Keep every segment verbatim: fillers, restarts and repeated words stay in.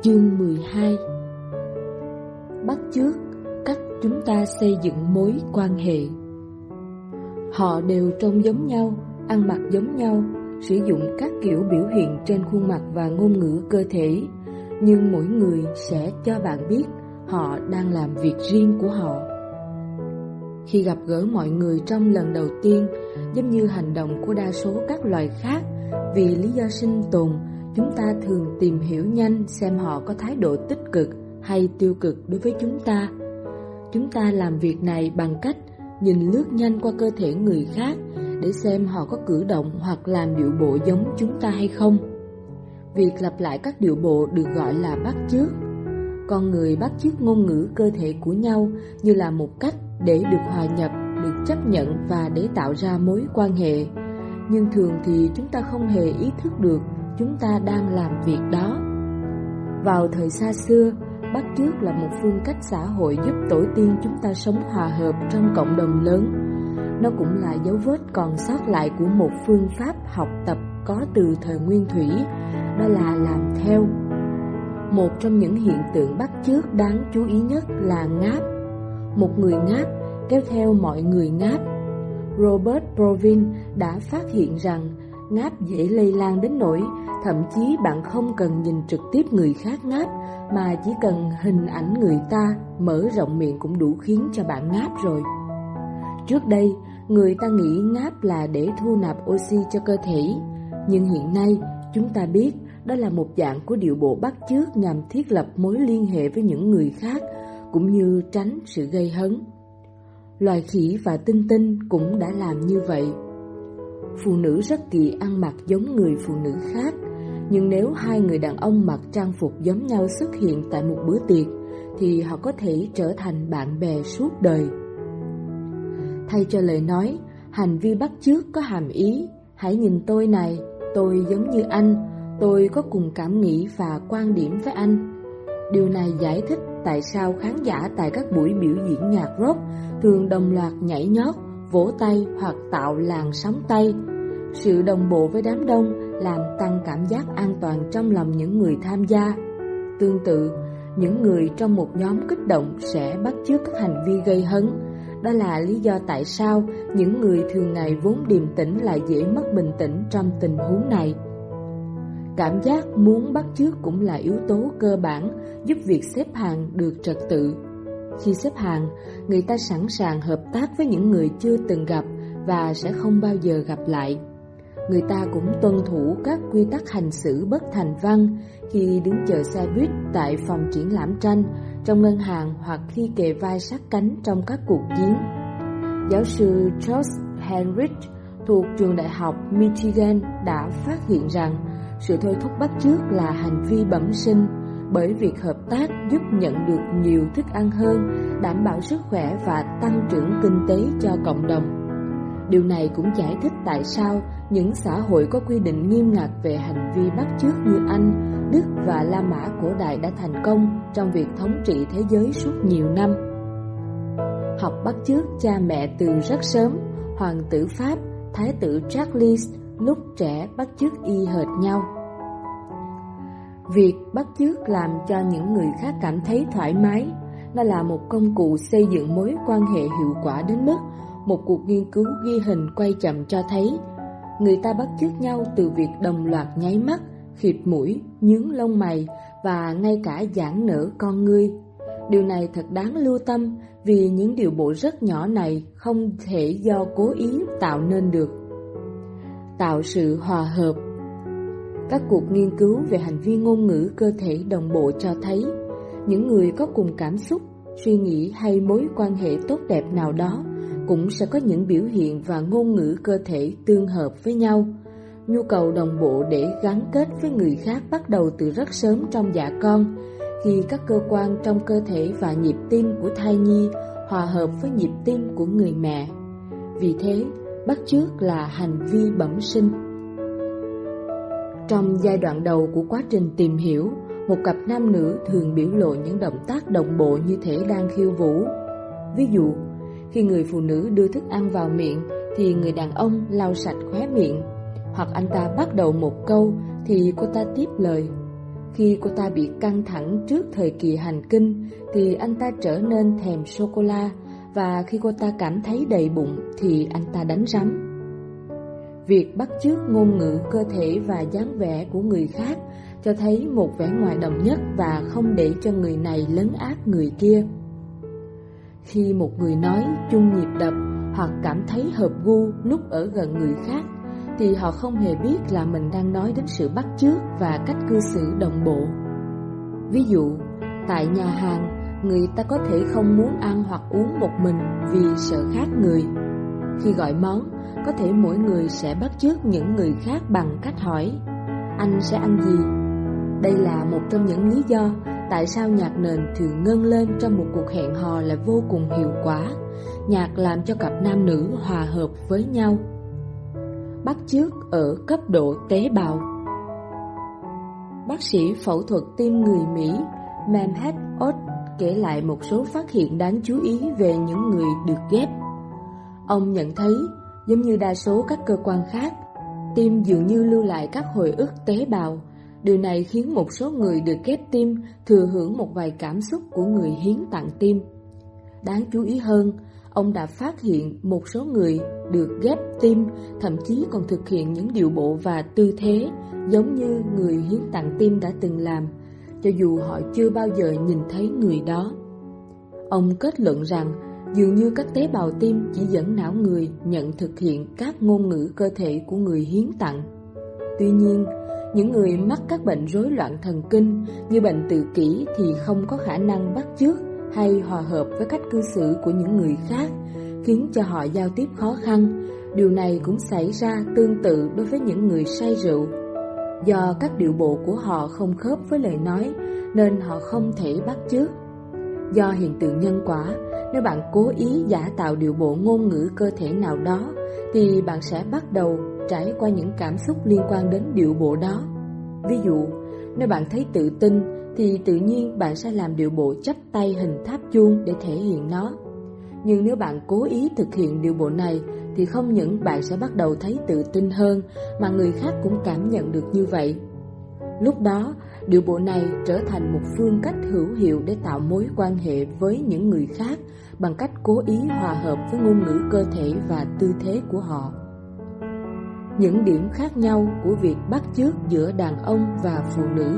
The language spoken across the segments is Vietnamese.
Chương mười hai. Bắt chước cách chúng ta xây dựng mối quan hệ. Họ đều trông giống nhau, ăn mặc giống nhau, sử dụng các kiểu biểu hiện trên khuôn mặt và ngôn ngữ cơ thể, nhưng mỗi người sẽ cho bạn biết họ đang làm việc riêng của họ. Khi gặp gỡ mọi người trong lần đầu tiên, giống như hành động của đa số các loài khác, vì lý do sinh tồn, chúng ta thường tìm hiểu nhanh xem họ có thái độ tích cực hay tiêu cực đối với chúng ta. Chúng ta làm việc này bằng cách nhìn lướt nhanh qua cơ thể người khác để xem họ có cử động hoặc làm điệu bộ giống chúng ta hay không. Việc lặp lại các điệu bộ được gọi là bắt chước. Con người bắt chước ngôn ngữ cơ thể của nhau như là một cách để được hòa nhập, được chấp nhận và để tạo ra mối quan hệ. Nhưng thường thì chúng ta không hề ý thức được chúng ta đang làm việc đó. Vào thời xa xưa, bắt chước là một phương cách xã hội giúp tổ tiên chúng ta sống hòa hợp trong cộng đồng lớn. Nó cũng là dấu vết còn sót lại của một phương pháp học tập có từ thời Nguyên Thủy, đó là làm theo. Một trong những hiện tượng bắt chước đáng chú ý nhất là ngáp. Một người ngáp kéo theo mọi người ngáp. Robert Brovin đã phát hiện rằng ngáp dễ lây lan đến nỗi thậm chí bạn không cần nhìn trực tiếp người khác ngáp, mà chỉ cần hình ảnh người ta mở rộng miệng cũng đủ khiến cho bạn ngáp rồi. Trước đây, người ta nghĩ ngáp là để thu nạp oxy cho cơ thể, nhưng hiện nay chúng ta biết đó là một dạng của điệu bộ bắt chước nhằm thiết lập mối liên hệ với những người khác, cũng như tránh sự gây hấn. Loài khỉ và tinh tinh cũng đã làm như vậy. Phụ nữ rất kỳ ăn mặc giống người phụ nữ khác, nhưng nếu hai người đàn ông mặc trang phục giống nhau xuất hiện tại một bữa tiệc, thì họ có thể trở thành bạn bè suốt đời. Thay cho lời nói, hành vi bắt chước có hàm ý: hãy nhìn tôi này, tôi giống như anh, tôi có cùng cảm nghĩ và quan điểm với anh. Điều này giải thích tại sao khán giả tại các buổi biểu diễn nhạc rock thường đồng loạt nhảy nhót, vỗ tay hoặc tạo làn sóng tay. Sự đồng bộ với đám đông làm tăng cảm giác an toàn trong lòng những người tham gia. Tương tự, những người trong một nhóm kích động sẽ bắt chước các hành vi gây hấn. Đó là lý do tại sao những người thường ngày vốn điềm tĩnh lại dễ mất bình tĩnh trong tình huống này. Cảm giác muốn bắt chước cũng là yếu tố cơ bản giúp việc xếp hàng được trật tự. Khi xếp hàng, người ta sẵn sàng hợp tác với những người chưa từng gặp và sẽ không bao giờ gặp lại. Người ta cũng tuân thủ các quy tắc hành xử bất thành văn khi đứng chờ xe buýt tại phòng triển lãm tranh, trong ngân hàng hoặc khi kề vai sát cánh trong các cuộc chiến. Giáo sư George Henrich thuộc trường đại học Michigan đã phát hiện rằng sự thôi thúc bắt chước là hành vi bẩm sinh, bởi việc hợp tác giúp nhận được nhiều thức ăn hơn, đảm bảo sức khỏe và tăng trưởng kinh tế cho cộng đồng. Điều này cũng giải thích tại sao những xã hội có quy định nghiêm ngặt về hành vi bắt chước như Anh, Đức và La Mã cổ đại đã thành công trong việc thống trị thế giới suốt nhiều năm. Học bắt chước cha mẹ từ rất sớm, hoàng tử Pháp, thái tử Charles lúc trẻ bắt chước y hệt nhau. Việc bắt chước làm cho những người khác cảm thấy thoải mái. Nó là một công cụ xây dựng mối quan hệ hiệu quả đến mức một cuộc nghiên cứu ghi hình quay chậm cho thấy người ta bắt chước nhau từ việc đồng loạt nháy mắt, khịt mũi, nhướng lông mày và ngay cả giãn nở con ngươi. Điều này thật đáng lưu tâm vì những điệu bộ rất nhỏ này không thể do cố ý tạo nên được. Tạo sự hòa hợp. Các cuộc nghiên cứu về hành vi ngôn ngữ cơ thể đồng bộ cho thấy những người có cùng cảm xúc, suy nghĩ hay mối quan hệ tốt đẹp nào đó cũng sẽ có những biểu hiện và ngôn ngữ cơ thể tương hợp với nhau. Nhu cầu đồng bộ để gắn kết với người khác bắt đầu từ rất sớm trong dạ con, khi các cơ quan trong cơ thể và nhịp tim của thai nhi hòa hợp với nhịp tim của người mẹ. Vì thế, bắt chước là hành vi bẩm sinh. Trong giai đoạn đầu của quá trình tìm hiểu, một cặp nam nữ thường biểu lộ những động tác đồng bộ như thể đang khiêu vũ. Ví dụ, khi người phụ nữ đưa thức ăn vào miệng thì người đàn ông lau sạch khóe miệng, hoặc anh ta bắt đầu một câu thì cô ta tiếp lời. Khi cô ta bị căng thẳng trước thời kỳ hành kinh thì anh ta trở nên thèm sô-cô-la, và khi cô ta cảm thấy đầy bụng thì anh ta đánh rắm. Việc bắt chước ngôn ngữ cơ thể và dáng vẻ của người khác cho thấy một vẻ ngoài đồng nhất và không để cho người này lấn át người kia. Khi một người nói chung nhịp đập hoặc cảm thấy hợp gu lúc ở gần người khác thì họ không hề biết là mình đang nói đến sự bắt chước và cách cư xử đồng bộ. Ví dụ, tại nhà hàng, người ta có thể không muốn ăn hoặc uống một mình vì sợ khác người. Khi gọi món, có thể mỗi người sẽ bắt chước những người khác bằng cách hỏi: anh sẽ ăn gì? Đây là một trong những lý do tại sao nhạc nền thường ngân lên trong một cuộc hẹn hò là vô cùng hiệu quả. Nhạc làm cho cặp nam nữ hòa hợp với nhau. Bắt chước ở cấp độ tế bào. Bác sĩ phẫu thuật tim người Mỹ Mehmet Oz kể lại một số phát hiện đáng chú ý về những người được ghép. Ông nhận thấy, giống như đa số các cơ quan khác, tim dường như lưu lại các hồi ức tế bào. Điều này khiến một số người được ghép tim thừa hưởng một vài cảm xúc của người hiến tặng tim. Đáng chú ý hơn, ông đã phát hiện một số người được ghép tim thậm chí còn thực hiện những điệu bộ và tư thế giống như người hiến tặng tim đã từng làm, cho dù họ chưa bao giờ nhìn thấy người đó. Ông kết luận rằng dường như các tế bào tim chỉ dẫn não người nhận thực hiện các ngôn ngữ cơ thể của người hiến tặng. Tuy nhiên, những người mắc các bệnh rối loạn thần kinh như bệnh tự kỷ thì không có khả năng bắt chước hay hòa hợp với cách cư xử của những người khác, khiến cho họ giao tiếp khó khăn. Điều này cũng xảy ra tương tự đối với những người say rượu. Do các điệu bộ của họ không khớp với lời nói nên họ không thể bắt chước. Do hiện tượng nhân quả, nếu bạn cố ý giả tạo điệu bộ ngôn ngữ cơ thể nào đó thì bạn sẽ bắt đầu trải qua những cảm xúc liên quan đến điệu bộ đó. Ví dụ, nếu bạn thấy tự tin thì tự nhiên bạn sẽ làm điệu bộ chắp tay hình tháp chuông để thể hiện nó. Nhưng nếu bạn cố ý thực hiện điệu bộ này thì không những bạn sẽ bắt đầu thấy tự tin hơn mà người khác cũng cảm nhận được như vậy. Lúc đó, điệu bộ này trở thành một phương cách hữu hiệu để tạo mối quan hệ với những người khác bằng cách cố ý hòa hợp với ngôn ngữ cơ thể và tư thế của họ. Những điểm khác nhau của việc bắt chước giữa đàn ông và phụ nữ.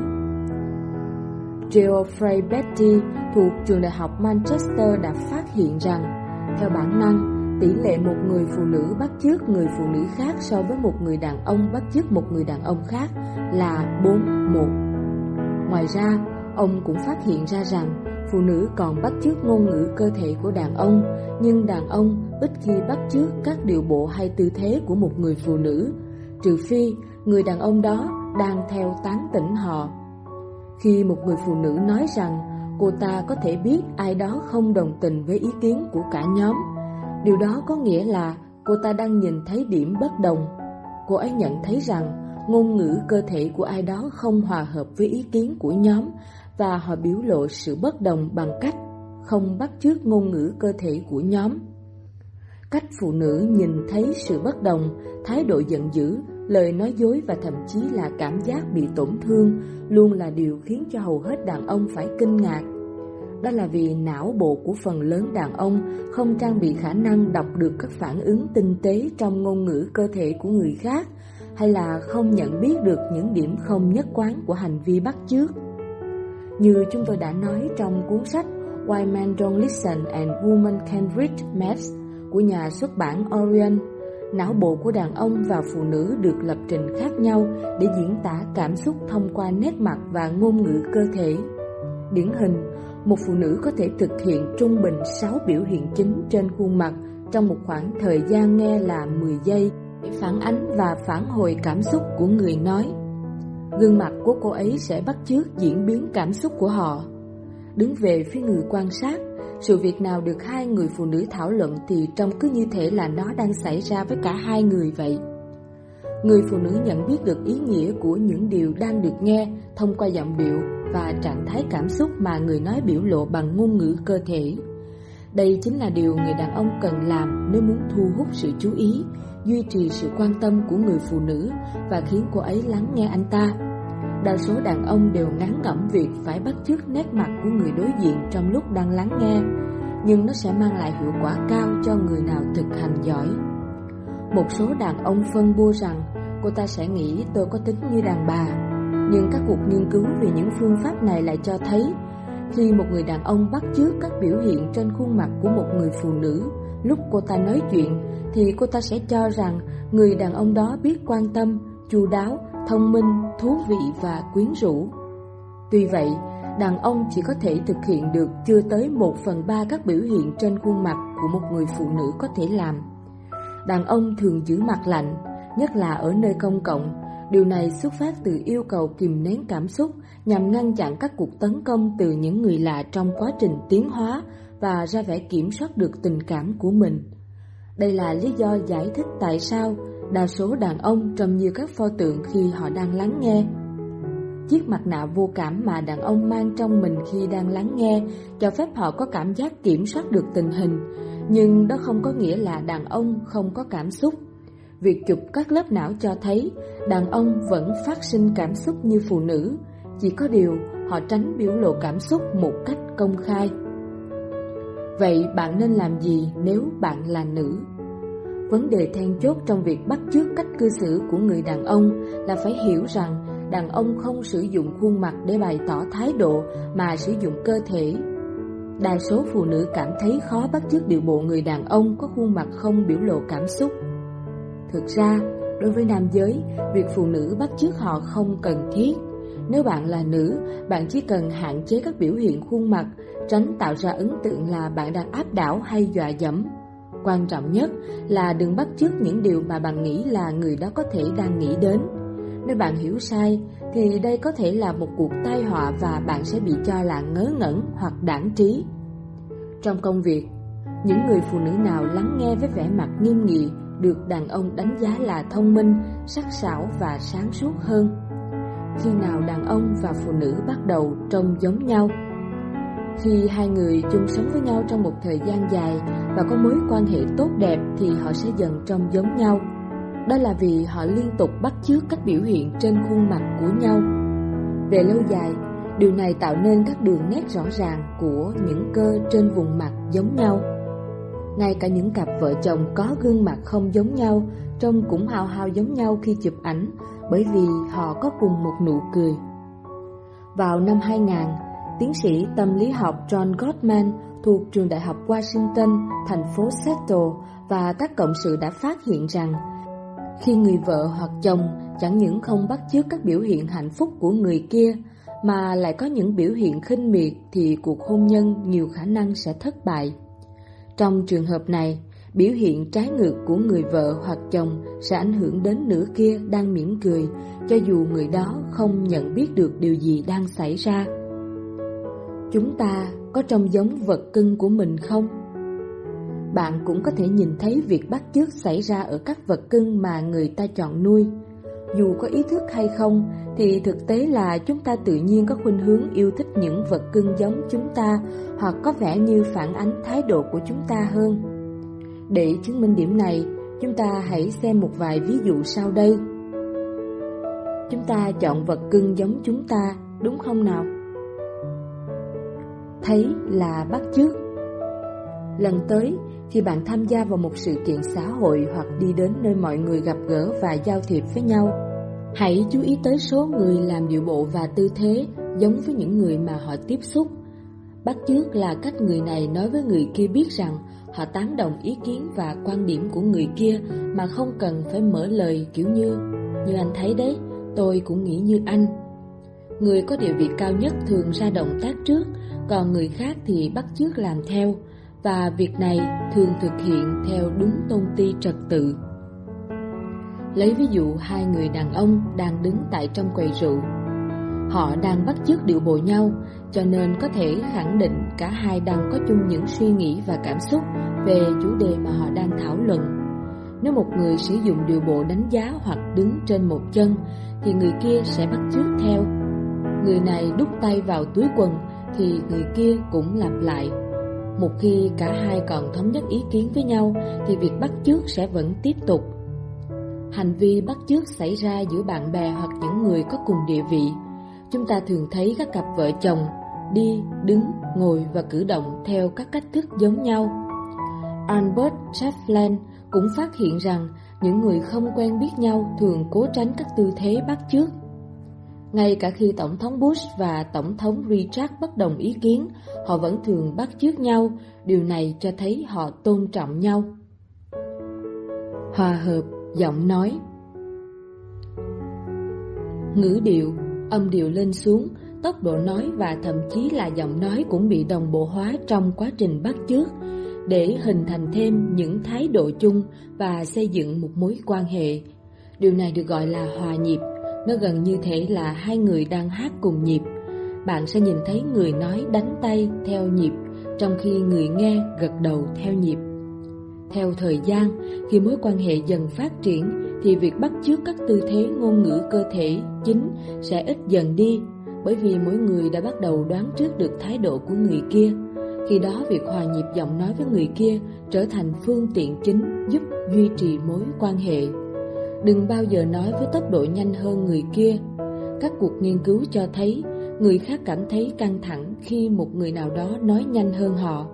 Geoffrey Betty thuộc trường đại học Manchester đã phát hiện rằng, theo bản năng, tỷ lệ một người phụ nữ bắt chước người phụ nữ khác so với một người đàn ông bắt chước một người đàn ông khác là bốn một. Ngoài ra, ông cũng phát hiện ra rằng phụ nữ còn bắt chước ngôn ngữ cơ thể của đàn ông, nhưng đàn ông ít khi bắt chước các điệu bộ hay tư thế của một người phụ nữ, trừ phi người đàn ông đó đang theo tán tỉnh họ. Khi một người phụ nữ nói rằng cô ta có thể biết ai đó không đồng tình với ý kiến của cả nhóm, điều đó có nghĩa là cô ta đang nhìn thấy điểm bất đồng. Cô ấy nhận thấy rằng ngôn ngữ cơ thể của ai đó không hòa hợp với ý kiến của nhóm và họ biểu lộ sự bất đồng bằng cách không bắt chước ngôn ngữ cơ thể của nhóm. Cách phụ nữ nhìn thấy sự bất đồng, thái độ giận dữ, lời nói dối và thậm chí là cảm giác bị tổn thương luôn là điều khiến cho hầu hết đàn ông phải kinh ngạc. Đó là vì não bộ của phần lớn đàn ông không trang bị khả năng đọc được các phản ứng tinh tế trong ngôn ngữ cơ thể của người khác, hay là không nhận biết được những điểm không nhất quán của hành vi bắt chước. Như chúng tôi đã nói trong cuốn sách Why Men Don't Listen and Women Can Read Maps của nhà xuất bản Orion, não bộ của đàn ông và phụ nữ được lập trình khác nhau để diễn tả cảm xúc thông qua nét mặt và ngôn ngữ cơ thể. Điển hình, một phụ nữ có thể thực hiện trung bình sáu biểu hiện chính trên khuôn mặt trong một khoảng thời gian nghe là mười giây để phản ánh và phản hồi cảm xúc của người nói. Gương mặt của cô ấy sẽ bắt chước diễn biến cảm xúc của họ. Đứng về phía người quan sát, sự việc nào được hai người phụ nữ thảo luận thì trông cứ như thể là nó đang xảy ra với cả hai người vậy. Người phụ nữ nhận biết được ý nghĩa của những điều đang được nghe thông qua giọng điệu và trạng thái cảm xúc mà người nói biểu lộ bằng ngôn ngữ cơ thể. Đây chính là điều người đàn ông cần làm nếu muốn thu hút sự chú ý, duy trì sự quan tâm của người phụ nữ và khiến cô ấy lắng nghe anh ta. đa số đàn ông đều ngán ngẩm việc phải bắt chước nét mặt của người đối diện trong lúc đang lắng nghe, nhưng nó sẽ mang lại hiệu quả cao cho người nào thực hành giỏi. Một số đàn ông phân bua rằng cô ta sẽ nghĩ tôi có tính như đàn bà, nhưng các cuộc nghiên cứu về những phương pháp này lại cho thấy khi một người đàn ông bắt chước các biểu hiện trên khuôn mặt của một người phụ nữ lúc cô ta nói chuyện, thì cô ta sẽ cho rằng người đàn ông đó biết quan tâm, chu đáo, thông minh, thú vị và quyến rũ. Tuy vậy, đàn ông chỉ có thể thực hiện được chưa tới một phần ba các biểu hiện trên khuôn mặt của một người phụ nữ có thể làm. Đàn ông thường giữ mặt lạnh, nhất là ở nơi công cộng. Điều này xuất phát từ yêu cầu kìm nén cảm xúc nhằm ngăn chặn các cuộc tấn công từ những người lạ trong quá trình tiến hóa và ra vẻ kiểm soát được tình cảm của mình. Đây là lý do giải thích tại sao đa số đàn ông trông như các pho tượng khi họ đang lắng nghe. Chiếc mặt nạ vô cảm mà đàn ông mang trong mình khi đang lắng nghe cho phép họ có cảm giác kiểm soát được tình hình, nhưng đó không có nghĩa là đàn ông không có cảm xúc. Việc chụp các lớp não cho thấy đàn ông vẫn phát sinh cảm xúc như phụ nữ, chỉ có điều họ tránh biểu lộ cảm xúc một cách công khai. Vậy bạn nên làm gì nếu bạn là nữ? Vấn đề then chốt trong việc bắt chước cách cư xử của người đàn ông là phải hiểu rằng đàn ông không sử dụng khuôn mặt để bày tỏ thái độ mà sử dụng cơ thể. Đa số phụ nữ cảm thấy khó bắt chước điệu bộ người đàn ông có khuôn mặt không biểu lộ cảm xúc. Thực ra, đối với nam giới, việc phụ nữ bắt chước họ không cần thiết. Nếu bạn là nữ, bạn chỉ cần hạn chế các biểu hiện khuôn mặt, tránh tạo ra ấn tượng là bạn đang áp đảo hay dọa dẫm. Quan trọng nhất là đừng bắt chước những điều mà bạn nghĩ là người đó có thể đang nghĩ đến. Nếu bạn hiểu sai, thì đây có thể là một cuộc tai họa và bạn sẽ bị cho là ngớ ngẩn hoặc đãng trí. Trong công việc, những người phụ nữ nào lắng nghe với vẻ mặt nghiêm nghị được đàn ông đánh giá là thông minh, sắc sảo và sáng suốt hơn. Khi nào đàn ông và phụ nữ bắt đầu trông giống nhau? Khi hai người chung sống với nhau trong một thời gian dài và có mối quan hệ tốt đẹp thì họ sẽ dần trông giống nhau. Đó là vì họ liên tục bắt chước các biểu hiện trên khuôn mặt của nhau. Về lâu dài, điều này tạo nên các đường nét rõ ràng của những cơ trên vùng mặt giống nhau. Ngay cả những cặp vợ chồng có gương mặt không giống nhau, trông cũng hao hao giống nhau khi chụp ảnh, bởi vì họ có cùng một nụ cười. Vào năm hai nghìn, tiến sĩ tâm lý học John Gottman thuộc trường đại học Washington, thành phố Seattle và các cộng sự đã phát hiện rằng khi người vợ hoặc chồng chẳng những không bắt chước các biểu hiện hạnh phúc của người kia mà lại có những biểu hiện khinh miệt thì cuộc hôn nhân nhiều khả năng sẽ thất bại. Trong trường hợp này, biểu hiện trái ngược của người vợ hoặc chồng sẽ ảnh hưởng đến nửa kia đang mỉm cười, cho dù người đó không nhận biết được điều gì đang xảy ra. Chúng ta có trông giống vật cưng của mình không? Bạn cũng có thể nhìn thấy việc bắt chước xảy ra ở các vật cưng mà người ta chọn nuôi. Dù có ý thức hay không, thì thực tế là chúng ta tự nhiên có khuynh hướng yêu thích những vật cưng giống chúng ta, hoặc có vẻ như phản ánh thái độ của chúng ta hơn. Để chứng minh điểm này, chúng ta hãy xem một vài ví dụ sau đây. Chúng ta chọn vật cưng giống chúng ta, đúng không nào? Thấy là bắt chước. Lần tới, khi bạn tham gia vào một sự kiện xã hội hoặc đi đến nơi mọi người gặp gỡ và giao thiệp với nhau, hãy chú ý tới số người làm điệu bộ và tư thế giống với những người mà họ tiếp xúc. Bắt chước là cách người này nói với người kia biết rằng họ tán đồng ý kiến và quan điểm của người kia mà không cần phải mở lời, kiểu như Như anh thấy đấy, tôi cũng nghĩ như anh. Người có địa vị cao nhất thường ra động tác trước, còn người khác thì bắt chước làm theo, và việc này thường thực hiện theo đúng tôn ti trật tự. Lấy ví dụ hai người đàn ông đang đứng tại trong quầy rượu. Họ đang bắt chước điệu bộ nhau, cho nên có thể khẳng định cả hai đang có chung những suy nghĩ và cảm xúc về chủ đề mà họ đang thảo luận. Nếu một người sử dụng điệu bộ đánh giá hoặc đứng trên một chân, thì người kia sẽ bắt chước theo. Người này đút tay vào túi quần, thì người kia cũng lặp lại. Một khi cả hai còn thống nhất ý kiến với nhau, thì việc bắt chước sẽ vẫn tiếp tục. Hành vi bắt chước xảy ra giữa bạn bè hoặc những người có cùng địa vị. chúng ta thường thấy các cặp vợ chồng đi, đứng, ngồi và cử động theo các cách thức giống nhau. Albert Chaplin cũng phát hiện rằng những người không quen biết nhau thường cố tránh các tư thế bắt chước. Ngay cả khi Tổng thống Bush và Tổng thống Richard bất đồng ý kiến, họ vẫn thường bắt chước nhau. Điều này cho thấy họ tôn trọng nhau. Hòa hợp giọng nói. Ngữ điệu, âm điệu lên xuống, tốc độ nói và thậm chí là giọng nói cũng bị đồng bộ hóa trong quá trình bắt chước để hình thành thêm những thái độ chung và xây dựng một mối quan hệ. Điều này được gọi là hòa nhịp. Nó gần như thể là hai người đang hát cùng nhịp. Bạn sẽ nhìn thấy người nói đánh tay theo nhịp, trong khi người nghe gật đầu theo nhịp. Theo thời gian, khi mối quan hệ dần phát triển, thì việc bắt chước các tư thế ngôn ngữ cơ thể chính sẽ ít dần đi, bởi vì mỗi người đã bắt đầu đoán trước được thái độ của người kia. Khi đó, việc hòa nhịp giọng nói với người kia trở thành phương tiện chính giúp duy trì mối quan hệ. Đừng bao giờ nói với tốc độ nhanh hơn người kia. Các cuộc nghiên cứu cho thấy người khác cảm thấy căng thẳng khi một người nào đó nói nhanh hơn họ.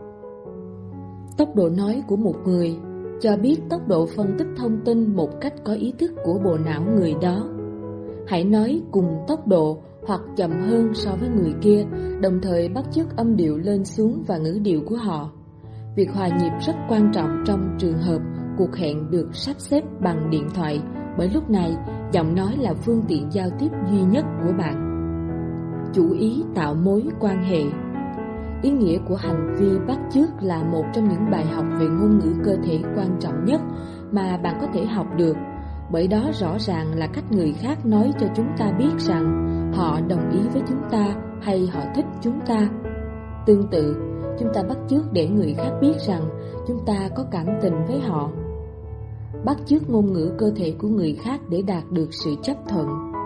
Tốc độ nói của một người cho biết tốc độ phân tích thông tin một cách có ý thức của bộ não người đó. Hãy nói cùng tốc độ hoặc chậm hơn so với người kia, đồng thời bắt chước âm điệu lên xuống và ngữ điệu của họ. Việc hòa nhịp rất quan trọng trong trường hợp cuộc hẹn được sắp xếp bằng điện thoại, bởi lúc này giọng nói là phương tiện giao tiếp duy nhất của bạn. Chủ ý tạo mối quan hệ. Ý nghĩa của hành vi bắt chước là một trong những bài học về ngôn ngữ cơ thể quan trọng nhất mà bạn có thể học được, bởi đó rõ ràng là cách người khác nói cho chúng ta biết rằng họ đồng ý với chúng ta hay họ thích chúng ta. Tương tự, chúng ta bắt chước để người khác biết rằng chúng ta có cảm tình với họ. Bắt chước ngôn ngữ cơ thể của người khác để đạt được sự chấp thuận.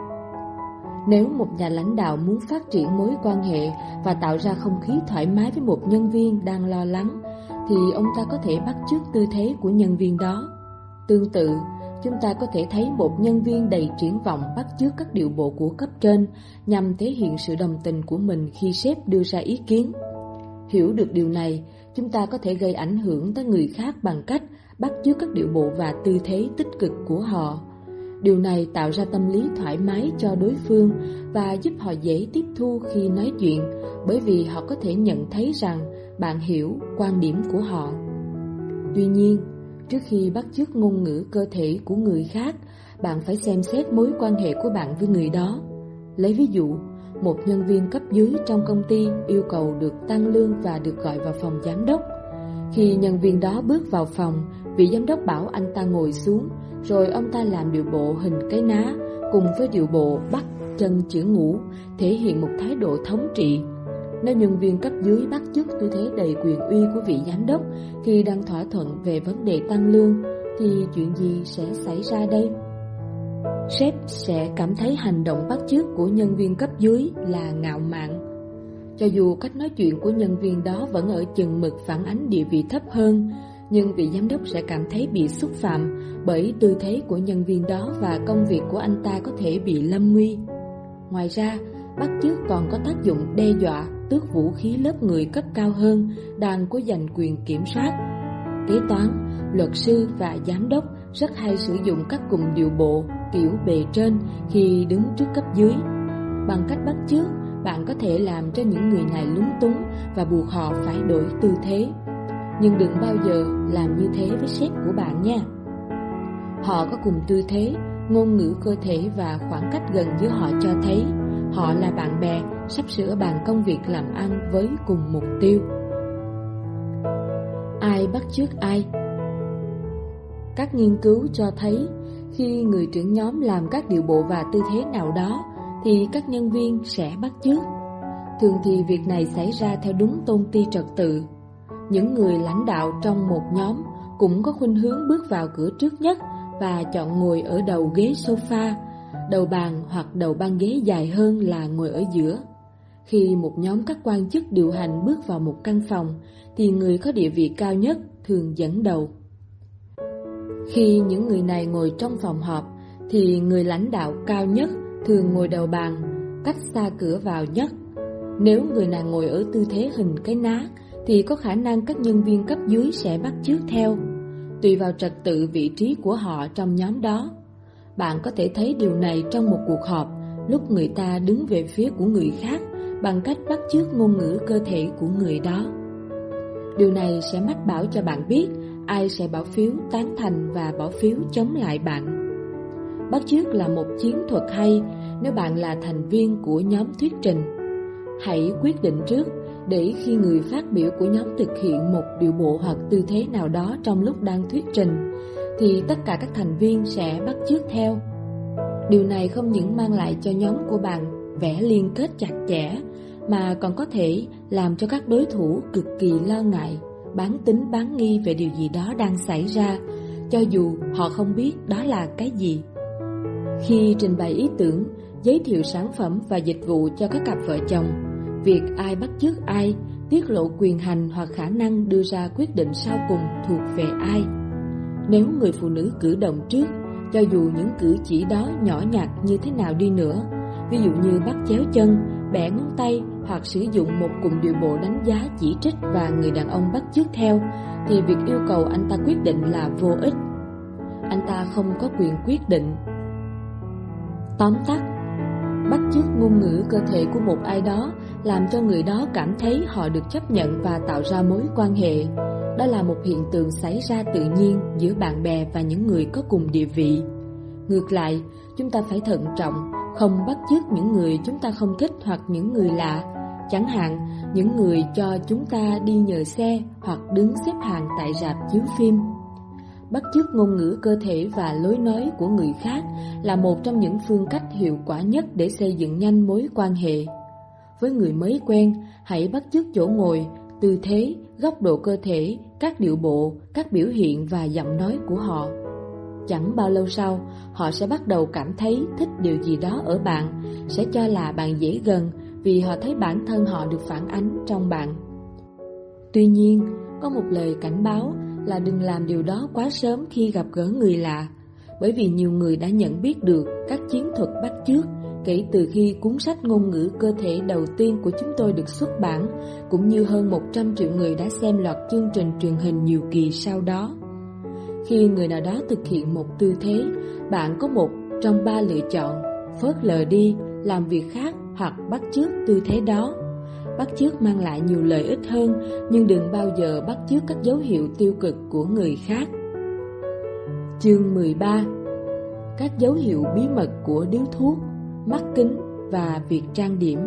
Nếu một nhà lãnh đạo muốn phát triển mối quan hệ và tạo ra không khí thoải mái với một nhân viên đang lo lắng, thì ông ta có thể bắt chước tư thế của nhân viên đó. Tương tự, chúng ta có thể thấy một nhân viên đầy triển vọng bắt chước các điệu bộ của cấp trên nhằm thể hiện sự đồng tình của mình khi sếp đưa ra ý kiến. Hiểu được điều này, chúng ta có thể gây ảnh hưởng tới người khác bằng cách bắt chước các điệu bộ và tư thế tích cực của họ. Điều này tạo ra tâm lý thoải mái cho đối phương và giúp họ dễ tiếp thu khi nói chuyện, bởi vì họ có thể nhận thấy rằng bạn hiểu quan điểm của họ. Tuy nhiên, trước khi bắt chước ngôn ngữ cơ thể của người khác, bạn phải xem xét mối quan hệ của bạn với người đó. Lấy ví dụ, một nhân viên cấp dưới trong công ty yêu cầu được tăng lương và được gọi vào phòng giám đốc. Khi nhân viên đó bước vào phòng, vị giám đốc bảo anh ta ngồi xuống, rồi ông ta làm điệu bộ hình cái ná cùng với điệu bộ bắt chân chữ ngũ, thể hiện một thái độ thống trị. Nếu nhân viên cấp dưới bắt chước tư thế đầy quyền uy của vị giám đốc khi đang thỏa thuận về vấn đề tăng lương, thì chuyện gì sẽ xảy ra đây? Sếp sẽ cảm thấy hành động bắt chước của nhân viên cấp dưới là ngạo mạn. Cho dù cách nói chuyện của nhân viên đó vẫn ở chừng mực phản ánh địa vị thấp hơn, nhưng vị giám đốc sẽ cảm thấy bị xúc phạm bởi tư thế của nhân viên đó và công việc của anh ta có thể bị lâm nguy. Ngoài ra, bắt chước còn có tác dụng đe dọa, tước vũ khí lớp người cấp cao hơn đang có giành quyền kiểm soát. Kế toán, luật sư và giám đốc rất hay sử dụng các cụm điệu bộ kiểu bề trên khi đứng trước cấp dưới. Bằng cách bắt chước, bạn có thể làm cho những người này lúng túng và buộc họ phải đổi tư thế. Nhưng đừng bao giờ làm như thế với sếp của bạn nha. Họ có cùng tư thế, ngôn ngữ cơ thể và khoảng cách gần giữa họ cho thấy họ là bạn bè sắp sửa bàn công việc làm ăn với cùng mục tiêu. Ai bắt chước ai? Các nghiên cứu cho thấy khi người trưởng nhóm làm các điệu bộ và tư thế nào đó thì các nhân viên sẽ bắt chước. Thường thì việc này xảy ra theo đúng tôn ti trật tự. Những người lãnh đạo trong một nhóm cũng có khuynh hướng bước vào cửa trước nhất và chọn ngồi ở đầu ghế sofa, đầu bàn hoặc đầu băng ghế dài hơn là ngồi ở giữa. Khi một nhóm các quan chức điều hành bước vào một căn phòng thì người có địa vị cao nhất thường dẫn đầu. Khi những người này ngồi trong phòng họp thì người lãnh đạo cao nhất thường ngồi đầu bàn, cách xa cửa vào nhất. Nếu người nào ngồi ở tư thế hình cái ná thì có khả năng các nhân viên cấp dưới sẽ bắt chước theo, tùy vào trật tự vị trí của họ trong nhóm đó. Bạn có thể thấy điều này trong một cuộc họp, lúc người ta đứng về phía của người khác bằng cách bắt chước ngôn ngữ cơ thể của người đó. Điều này sẽ mách bảo cho bạn biết ai sẽ bỏ phiếu tán thành và bỏ phiếu chống lại bạn. Bắt chước là một chiến thuật hay nếu bạn là thành viên của nhóm thuyết trình. Hãy quyết định trước để khi người phát biểu của nhóm thực hiện một điệu bộ hoặc tư thế nào đó trong lúc đang thuyết trình, thì tất cả các thành viên sẽ bắt chước theo. Điều này không những mang lại cho nhóm của bạn vẻ liên kết chặt chẽ, mà còn có thể làm cho các đối thủ cực kỳ lo ngại, bán tín bán nghi về điều gì đó đang xảy ra, cho dù họ không biết đó là cái gì. Khi trình bày ý tưởng, giới thiệu sản phẩm và dịch vụ cho các cặp vợ chồng, việc ai bắt chước ai, tiết lộ quyền hành hoặc khả năng đưa ra quyết định sau cùng thuộc về ai. Nếu người phụ nữ cử động trước, cho dù những cử chỉ đó nhỏ nhặt như thế nào đi nữa, ví dụ như bắt chéo chân, bẻ ngón tay hoặc sử dụng một cụm điệu bộ đánh giá chỉ trích và người đàn ông bắt chước theo, thì việc yêu cầu anh ta quyết định là vô ích. Anh ta không có quyền quyết định. Tóm tắt, bắt chước ngôn ngữ cơ thể của một ai đó làm cho người đó cảm thấy họ được chấp nhận và tạo ra mối quan hệ. Đó là một hiện tượng xảy ra tự nhiên giữa bạn bè và những người có cùng địa vị. Ngược lại, chúng ta phải thận trọng, không bắt chước những người chúng ta không thích hoặc những người lạ, chẳng hạn những người cho chúng ta đi nhờ xe hoặc đứng xếp hàng tại rạp chiếu phim. Bắt chước ngôn ngữ cơ thể và lối nói của người khác là một trong những phương cách hiệu quả nhất để xây dựng nhanh mối quan hệ. Với người mới quen, hãy bắt chước chỗ ngồi, tư thế, góc độ cơ thể, các điệu bộ, các biểu hiện và giọng nói của họ. Chẳng bao lâu sau, họ sẽ bắt đầu cảm thấy thích điều gì đó ở bạn, sẽ cho là bạn dễ gần vì họ thấy bản thân họ được phản ánh trong bạn. Tuy nhiên, có một lời cảnh báo là đừng làm điều đó quá sớm khi gặp gỡ người lạ, bởi vì nhiều người đã nhận biết được các chiến thuật bắt chước kể từ khi cuốn sách ngôn ngữ cơ thể đầu tiên của chúng tôi được xuất bản, cũng như hơn một trăm triệu người đã xem loạt chương trình truyền hình nhiều kỳ sau đó. Khi người nào đó thực hiện một tư thế, bạn có một trong ba lựa chọn: phớt lờ đi, làm việc khác hoặc bắt chước tư thế đó. Bắt chước mang lại nhiều lợi ích hơn, nhưng đừng bao giờ bắt chước các dấu hiệu tiêu cực của người khác. Chương mười ba. Các dấu hiệu bí mật của điếu thuốc, mắt kính và việc trang điểm.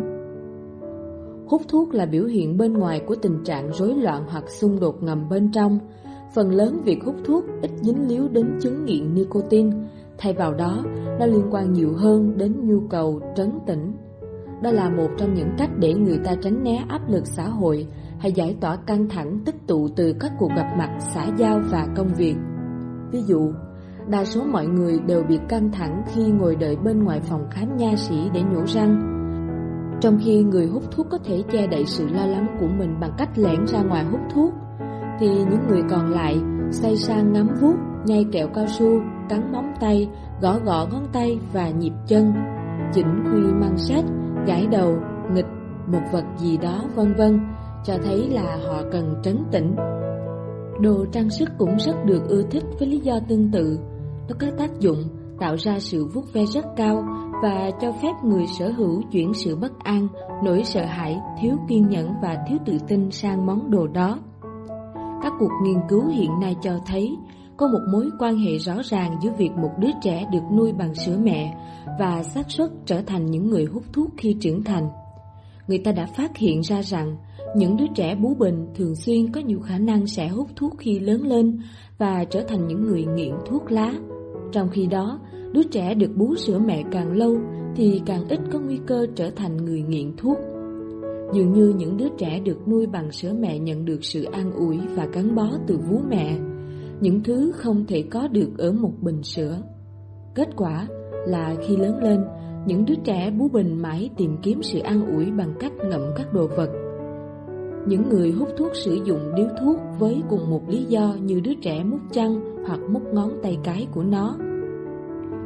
Hút thuốc là biểu hiện bên ngoài của tình trạng rối loạn hoặc xung đột ngầm bên trong. Phần lớn việc hút thuốc ít dính líu đến chứng nghiện nicotine, thay vào đó, nó liên quan nhiều hơn đến nhu cầu trấn tĩnh. Đó là một trong những cách để người ta tránh né áp lực xã hội hay giải tỏa căng thẳng tích tụ từ các cuộc gặp mặt xã giao và công việc. Ví dụ, đa số mọi người đều bị căng thẳng khi ngồi đợi bên ngoài phòng khám nha sĩ để nhổ răng. Trong khi người hút thuốc có thể che đậy sự lo lắng của mình bằng cách lẻn ra ngoài hút thuốc, thì những người còn lại xoay sang ngắm vuốt, nhai kẹo cao su, cắn móng tay, gõ gõ ngón tay và nhịp chân, chỉnh khuy mang sách, gãi đầu, nghịch một vật gì đó vân vân, cho thấy là họ cần trấn tĩnh. Đồ trang sức cũng rất được ưa thích với lý do tương tự. Nó có tác dụng tạo ra sự vuốt ve rất cao và cho phép người sở hữu chuyển sự bất an, nỗi sợ hãi, thiếu kiên nhẫn và thiếu tự tin sang món đồ đó. Các cuộc nghiên cứu hiện nay cho thấy có một mối quan hệ rõ ràng giữa việc một đứa trẻ được nuôi bằng sữa mẹ và xác suất trở thành những người hút thuốc khi trưởng thành. Người ta đã phát hiện ra rằng những đứa trẻ bú bình thường xuyên có nhiều khả năng sẽ hút thuốc khi lớn lên và trở thành những người nghiện thuốc lá. Trong khi đó, đứa trẻ được bú sữa mẹ càng lâu thì càng ít có nguy cơ trở thành người nghiện thuốc. Dường như những đứa trẻ được nuôi bằng sữa mẹ nhận được sự an ủi và gắn bó từ vú mẹ, những thứ không thể có được ở một bình sữa. Kết quả là khi lớn lên, những đứa trẻ bú bình mãi tìm kiếm sự an ủi bằng cách ngậm các đồ vật. Những người hút thuốc sử dụng điếu thuốc với cùng một lý do như đứa trẻ mút chân hoặc mút ngón tay cái của nó.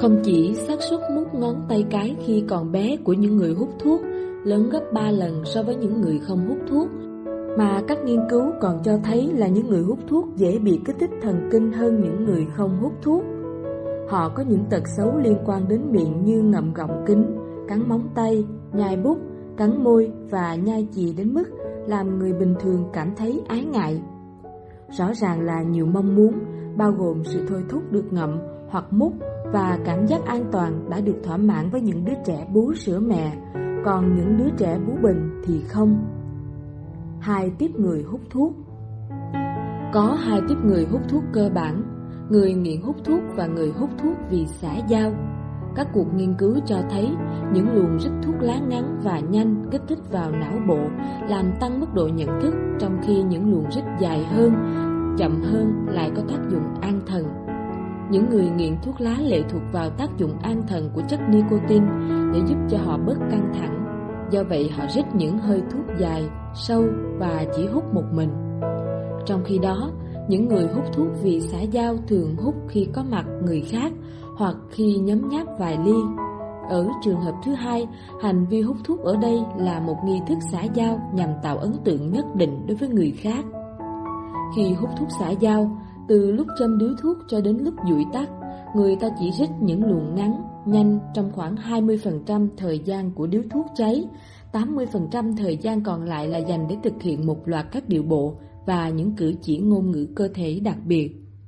Không chỉ xác suất mút ngón tay cái khi còn bé của những người hút thuốc lớn gấp ba lần so với những người không hút thuốc, mà các nghiên cứu còn cho thấy là những người hút thuốc dễ bị kích thích thần kinh hơn những người không hút thuốc. Họ có những tật xấu liên quan đến miệng như ngậm gọng kính, cắn móng tay, nhai bút, cắn môi và nhai chì đến mức làm người bình thường cảm thấy ái ngại. Rõ ràng là nhiều mong muốn, bao gồm sự thôi thúc được ngậm hoặc mút và cảm giác an toàn đã được thỏa mãn với những đứa trẻ bú sữa mẹ, còn những đứa trẻ bú bình thì không. Hai tiếp người hút thuốc. Có hai tiếp người hút thuốc cơ bản: người nghiện hút thuốc và người hút thuốc vì xã giao. Các cuộc nghiên cứu cho thấy những luồng rít thuốc lá ngắn và nhanh kích thích vào não bộ, làm tăng mức độ nhận thức, trong khi những luồng rít dài hơn, chậm hơn lại có tác dụng an thần. Những người nghiện thuốc lá lệ thuộc vào tác dụng an thần của chất nicotine để giúp cho họ bớt căng thẳng. Do vậy họ rít những hơi thuốc dài, sâu và chỉ hút một mình. Trong khi đó, những người hút thuốc vì xã giao thường hút khi có mặt người khác hoặc khi nhấm nháp vài ly. Ở trường hợp thứ hai, hành vi hút thuốc ở đây là một nghi thức xã giao nhằm tạo ấn tượng nhất định đối với người khác. Khi hút thuốc xã giao, từ lúc châm điếu thuốc cho đến lúc dụi tắt, người ta chỉ rít những luồng ngắn, nhanh trong khoảng hai mươi phần trăm thời gian của điếu thuốc cháy, tám mươi phần trăm thời gian còn lại là dành để thực hiện một loạt các điệu bộ và những cử chỉ ngôn ngữ cơ thể đặc biệt.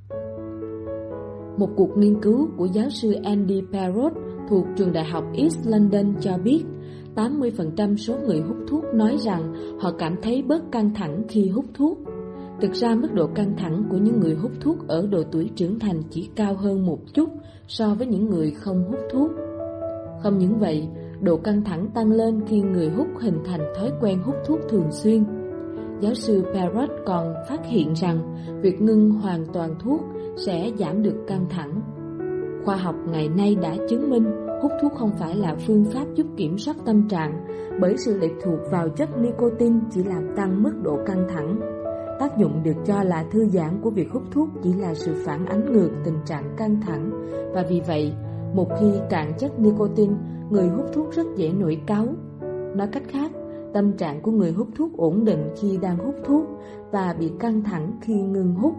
Một cuộc nghiên cứu của giáo sư Andy Parrott thuộc trường đại học East London cho biết tám mươi phần trăm số người hút thuốc nói rằng họ cảm thấy bớt căng thẳng khi hút thuốc. Thực ra mức độ căng thẳng của những người hút thuốc ở độ tuổi trưởng thành chỉ cao hơn một chút so với những người không hút thuốc. Không những vậy, độ căng thẳng tăng lên khi người hút hình thành thói quen hút thuốc thường xuyên. Giáo sư Parrott còn phát hiện rằng việc ngưng hoàn toàn thuốc sẽ giảm được căng thẳng. Khoa học ngày nay đã chứng minh hút thuốc không phải là phương pháp giúp kiểm soát tâm trạng, bởi sự lệ thuộc vào chất nicotine chỉ làm tăng mức độ căng thẳng. Tác dụng được cho là thư giãn của việc hút thuốc chỉ là sự phản ánh ngược tình trạng căng thẳng, và vì vậy, một khi cạn chất nicotine, người hút thuốc rất dễ nổi cáu. Nói cách khác, tâm trạng của người hút thuốc ổn định khi đang hút thuốc và bị căng thẳng khi ngừng hút.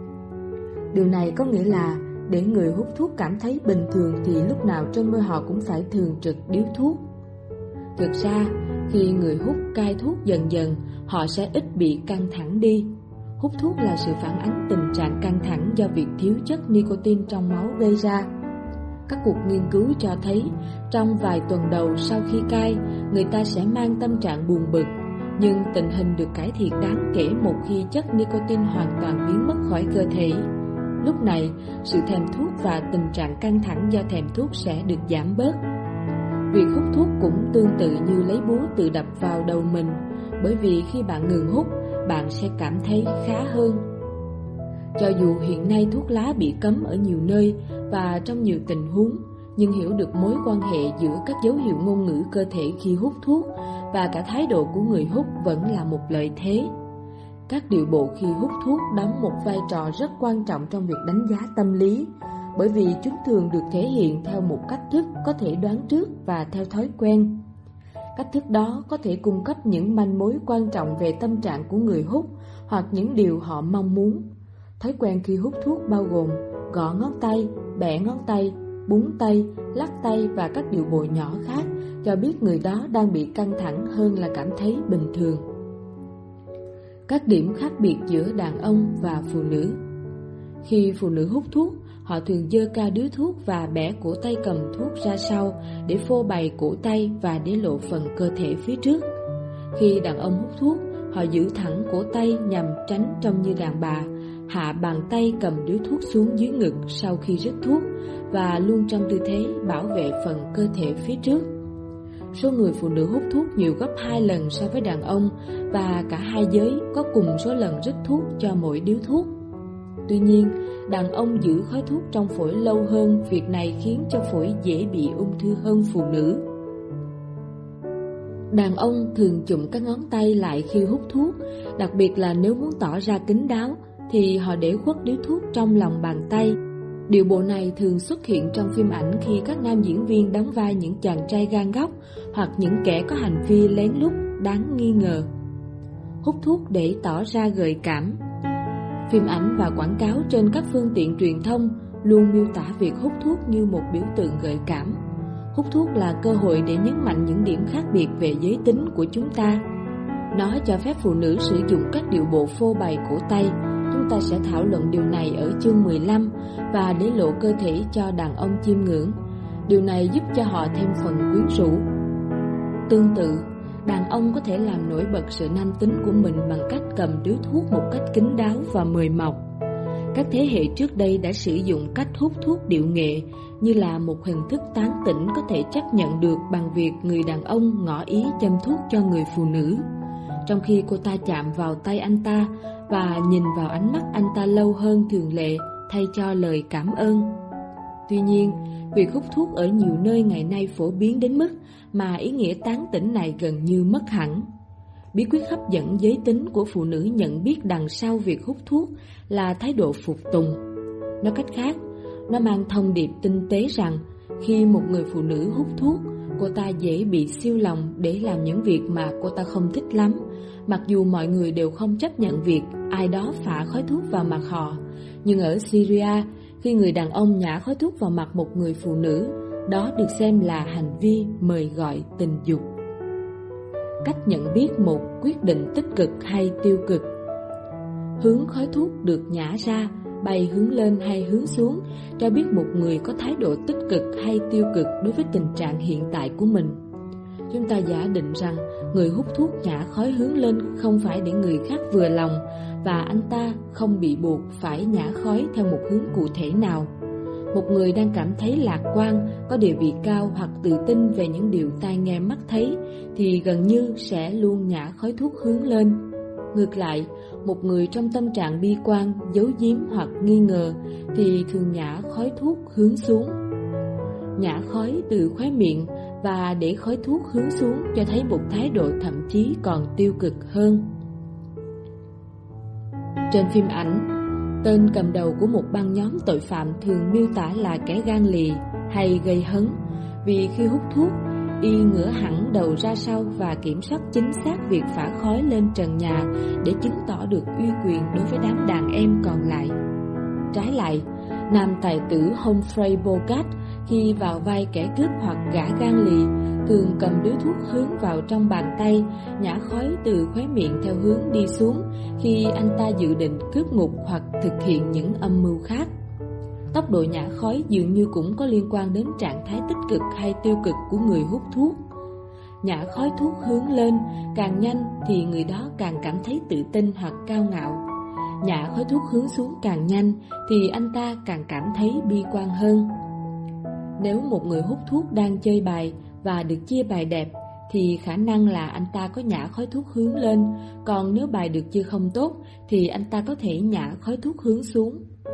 Điều này có nghĩa là để người hút thuốc cảm thấy bình thường thì lúc nào trên môi họ cũng phải thường trực điếu thuốc. Thực ra, khi người hút cai thuốc dần dần, họ sẽ ít bị căng thẳng đi. Hút thuốc là sự phản ánh tình trạng căng thẳng do việc thiếu chất nicotine trong máu gây ra. Các cuộc nghiên cứu cho thấy, trong vài tuần đầu sau khi cai, người ta sẽ mang tâm trạng buồn bực, nhưng tình hình được cải thiện đáng kể một khi chất nicotine hoàn toàn biến mất khỏi cơ thể. Lúc này, sự thèm thuốc và tình trạng căng thẳng do thèm thuốc sẽ được giảm bớt. Việc hút thuốc cũng tương tự như lấy búa tự đập vào đầu mình, bởi vì khi bạn ngừng hút, bạn sẽ cảm thấy khá hơn. Cho dù hiện nay thuốc lá bị cấm ở nhiều nơi và trong nhiều tình huống, nhưng hiểu được mối quan hệ giữa các dấu hiệu ngôn ngữ cơ thể khi hút thuốc và cả thái độ của người hút vẫn là một lợi thế. Các điệu bộ khi hút thuốc đóng một vai trò rất quan trọng trong việc đánh giá tâm lý, bởi vì chúng thường được thể hiện theo một cách thức có thể đoán trước và theo thói quen. Cách thức đó có thể cung cấp những manh mối quan trọng về tâm trạng của người hút hoặc những điều họ mong muốn. Thói quen khi hút thuốc bao gồm gõ ngón tay, bẻ ngón tay, búng tay, lắc tay và các điệu bộ nhỏ khác cho biết người đó đang bị căng thẳng hơn là cảm thấy bình thường. Các điểm khác biệt giữa đàn ông và phụ nữ. Khi phụ nữ hút thuốc, họ thường giơ cao điếu thuốc và bẻ cổ tay cầm thuốc ra sau để phô bày cổ tay và để lộ phần cơ thể phía trước. Khi đàn ông hút thuốc, họ giữ thẳng cổ tay nhằm tránh trông như đàn bà, hạ bàn tay cầm điếu thuốc xuống dưới ngực sau khi rít thuốc và luôn trong tư thế bảo vệ phần cơ thể phía trước. Số người phụ nữ hút thuốc nhiều gấp hai lần so với đàn ông, và cả hai giới có cùng số lần rít thuốc cho mỗi điếu thuốc. Tuy nhiên, đàn ông giữ khói thuốc trong phổi lâu hơn, việc này khiến cho phổi dễ bị ung thư hơn phụ nữ. Đàn ông thường chụm các ngón tay lại khi hút thuốc, đặc biệt là nếu muốn tỏ ra kín đáo thì họ để khuất điếu thuốc trong lòng bàn tay. Điệu bộ này thường xuất hiện trong phim ảnh khi các nam diễn viên đóng vai những chàng trai gan góc hoặc những kẻ có hành vi lén lút đáng nghi ngờ. Hút thuốc để tỏ ra gợi cảm. Phim ảnh và quảng cáo trên các phương tiện truyền thông luôn miêu tả việc hút thuốc như một biểu tượng gợi cảm. Hút thuốc là cơ hội để nhấn mạnh những điểm khác biệt về giới tính của chúng ta. Nó cho phép phụ nữ sử dụng các điệu bộ phô bày cổ tay. Chúng ta sẽ thảo luận điều này ở chương mười lăm và để lộ cơ thể cho đàn ông chiêm ngưỡng. Điều này giúp cho họ thêm phần quyến rũ. Tương tự, đàn ông có thể làm nổi bật sự nam tính của mình bằng cách cầm điếu thuốc một cách kín đáo và mời mọc. Các thế hệ trước đây đã sử dụng cách hút thuốc điệu nghệ như là một hình thức tán tỉnh có thể chấp nhận được bằng việc người đàn ông ngỏ ý châm thuốc cho người phụ nữ, trong khi cô ta chạm vào tay anh ta và nhìn vào ánh mắt anh ta lâu hơn thường lệ thay cho lời cảm ơn. Tuy nhiên, việc hút thuốc ở nhiều nơi ngày nay phổ biến đến mức mà ý nghĩa tán tỉnh này gần như mất hẳn. Bí quyết hấp dẫn giới tính của phụ nữ nhận biết đằng sau việc hút thuốc là thái độ phục tùng. Nói cách khác, nó mang thông điệp tinh tế rằng khi một người phụ nữ hút thuốc, cô ta dễ bị siêu lòng để làm những việc mà cô ta không thích lắm, mặc dù mọi người đều không chấp nhận việc ai đó phả khói thuốc vào mặt họ. Nhưng ở Syria, khi người đàn ông nhả khói thuốc vào mặt một người phụ nữ, đó được xem là hành vi mời gọi tình dục. Cách nhận biết một quyết định tích cực hay tiêu cực. Hướng khói thuốc được nhả ra, bay hướng lên hay hướng xuống, cho biết một người có thái độ tích cực hay tiêu cực đối với tình trạng hiện tại của mình. Chúng ta giả định rằng người hút thuốc nhả khói hướng lên không phải để người khác vừa lòng, và anh ta không bị buộc phải nhả khói theo một hướng cụ thể nào. Một người đang cảm thấy lạc quan, có địa vị cao hoặc tự tin về những điều tai nghe mắt thấy thì gần như sẽ luôn nhả khói thuốc hướng lên. Ngược lại, một người trong tâm trạng bi quan, giấu giếm hoặc nghi ngờ thì thường nhả khói thuốc hướng xuống. Nhả khói từ khóe miệng và để khói thuốc hướng xuống cho thấy một thái độ thậm chí còn tiêu cực hơn. Trên phim ảnh, tên cầm đầu của một băng nhóm tội phạm thường miêu tả là kẻ gan lì hay gây hấn, vì khi hút thuốc, y ngửa hẳn đầu ra sau và kiểm soát chính xác việc phả khói lên trần nhà để chứng tỏ được uy quyền đối với đám đàn em còn lại. Trái lại, nam tài tử Humphrey Bogart khi vào vai kẻ cướp hoặc gã gan lì thường cầm điếu thuốc hướng vào trong bàn tay, nhả khói từ khóe miệng theo hướng đi xuống khi anh ta dự định cướp ngục hoặc thực hiện những âm mưu khác. Tốc độ nhả khói dường như cũng có liên quan đến trạng thái tích cực hay tiêu cực của người hút thuốc. Nhả khói thuốc hướng lên càng nhanh thì người đó càng cảm thấy tự tin hoặc cao ngạo. Nhả khói thuốc hướng xuống càng nhanh thì anh ta càng cảm thấy bi quan hơn. Nếu một người hút thuốc đang chơi bài và được chia bài đẹp thì khả năng là anh ta có nhả khói thuốc hướng lên, còn nếu bài được chia không tốt thì anh ta có thể nhả khói thuốc hướng xuống.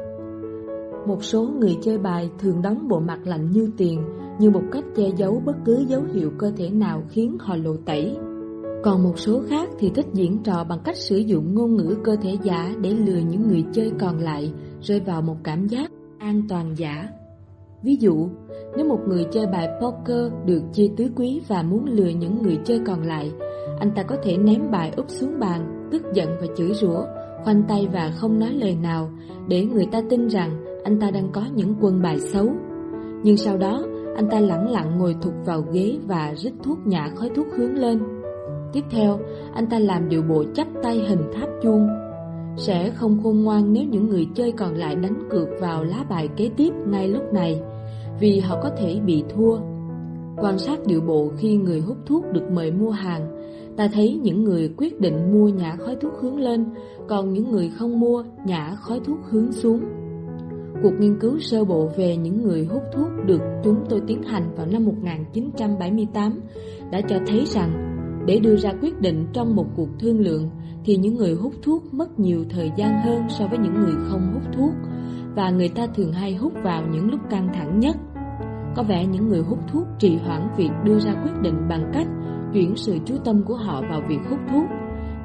Một số người chơi bài thường đóng bộ mặt lạnh như tiền, như một cách che giấu bất cứ dấu hiệu cơ thể nào khiến họ lộ tẩy. Còn một số khác thì thích diễn trò bằng cách sử dụng ngôn ngữ cơ thể giả để lừa những người chơi còn lại rơi vào một cảm giác an toàn giả. Ví dụ, nếu một người chơi bài poker được chia tứ quý và muốn lừa những người chơi còn lại, anh ta có thể ném bài úp xuống bàn, tức giận và chửi rủa, khoanh tay và không nói lời nào, để người ta tin rằng anh ta đang có những quân bài xấu. Nhưng sau đó, anh ta lẳng lặng ngồi thụt vào ghế và rít thuốc nhả khói thuốc hướng lên. Tiếp theo, anh ta làm điệu bộ chắp tay hình tháp chuông. Sẽ không khôn ngoan nếu những người chơi còn lại đánh cược vào lá bài kế tiếp ngay lúc này, vì họ có thể bị thua. Quan sát điệu bộ khi người hút thuốc được mời mua hàng, ta thấy những người quyết định mua nhả khói thuốc hướng lên, còn những người không mua nhả khói thuốc hướng xuống. Cuộc nghiên cứu sơ bộ về những người hút thuốc được chúng tôi tiến hành vào năm một nghìn chín trăm bảy mươi tám đã cho thấy rằng để đưa ra quyết định trong một cuộc thương lượng thì những người hút thuốc mất nhiều thời gian hơn so với những người không hút thuốc, và người ta thường hay hút vào những lúc căng thẳng nhất. Có vẻ những người hút thuốc trì hoãn việc đưa ra quyết định bằng cách chuyển sự chú tâm của họ vào việc hút thuốc.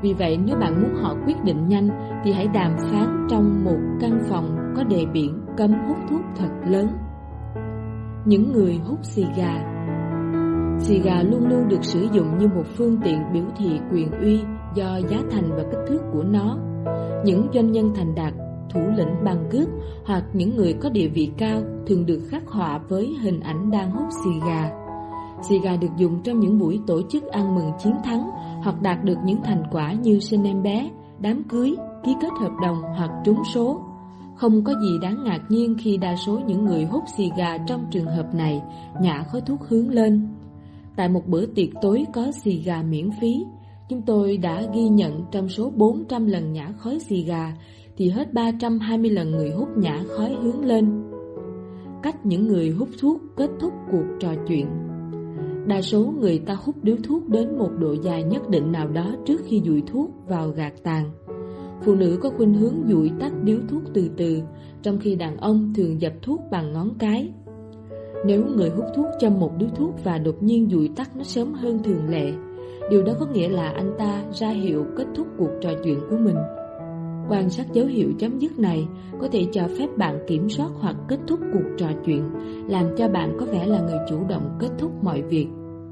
Vì vậy nếu bạn muốn họ quyết định nhanh thì hãy đàm phán trong một căn phòng có đề biển cấm hút thuốc thật lớn. Những người hút xì gà. Xì gà luôn luôn được sử dụng như một phương tiện biểu thị quyền uy do giá thành và kích thước của nó. Những doanh nhân thành đạt, thủ lĩnh băng cướp hoặc những người có địa vị cao thường được khắc họa với hình ảnh đang hút xì gà. Xì gà được dùng trong những buổi tổ chức ăn mừng chiến thắng hoặc đạt được những thành quả như sinh em bé, đám cưới, ký kết hợp đồng hoặc trúng số. Không có gì đáng ngạc nhiên khi đa số những người hút xì gà trong trường hợp này nhả khói thuốc hướng lên. Tại một bữa tiệc tối có xì gà miễn phí, chúng tôi đã ghi nhận trong số bốn trăm lần nhả khói xì gà thì hết ba trăm hai mươi lần người hút nhả khói hướng lên. Cách những người hút thuốc kết thúc cuộc trò chuyện. Đa số người ta hút điếu thuốc đến một độ dài nhất định nào đó trước khi dụi thuốc vào gạt tàn. Phụ nữ có khuynh hướng dụi tắt điếu thuốc từ từ, trong khi đàn ông thường dập thuốc bằng ngón cái. Nếu người hút thuốc châm một điếu thuốc và đột nhiên dụi tắt nó sớm hơn thường lệ, điều đó có nghĩa là anh ta ra hiệu kết thúc cuộc trò chuyện của mình. Quan sát dấu hiệu chấm dứt này có thể cho phép bạn kiểm soát hoặc kết thúc cuộc trò chuyện, làm cho bạn có vẻ là người chủ động kết thúc mọi việc.